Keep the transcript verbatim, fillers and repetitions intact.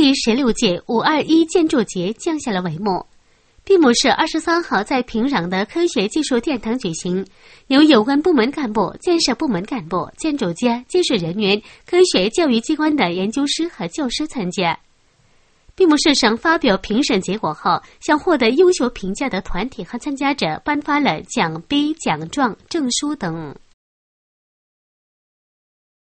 第十六届五二一建筑节降下了帷幕。闭幕式二十三号在平壤的科学技术殿堂举行，由有关部门干部、建设部门干部、建筑家、技术人员、科学教育机关的研究师和教师参加。闭幕式上发表评审结果后，向获得优秀评价的团体和参加者颁发了奖杯、奖状、证书等。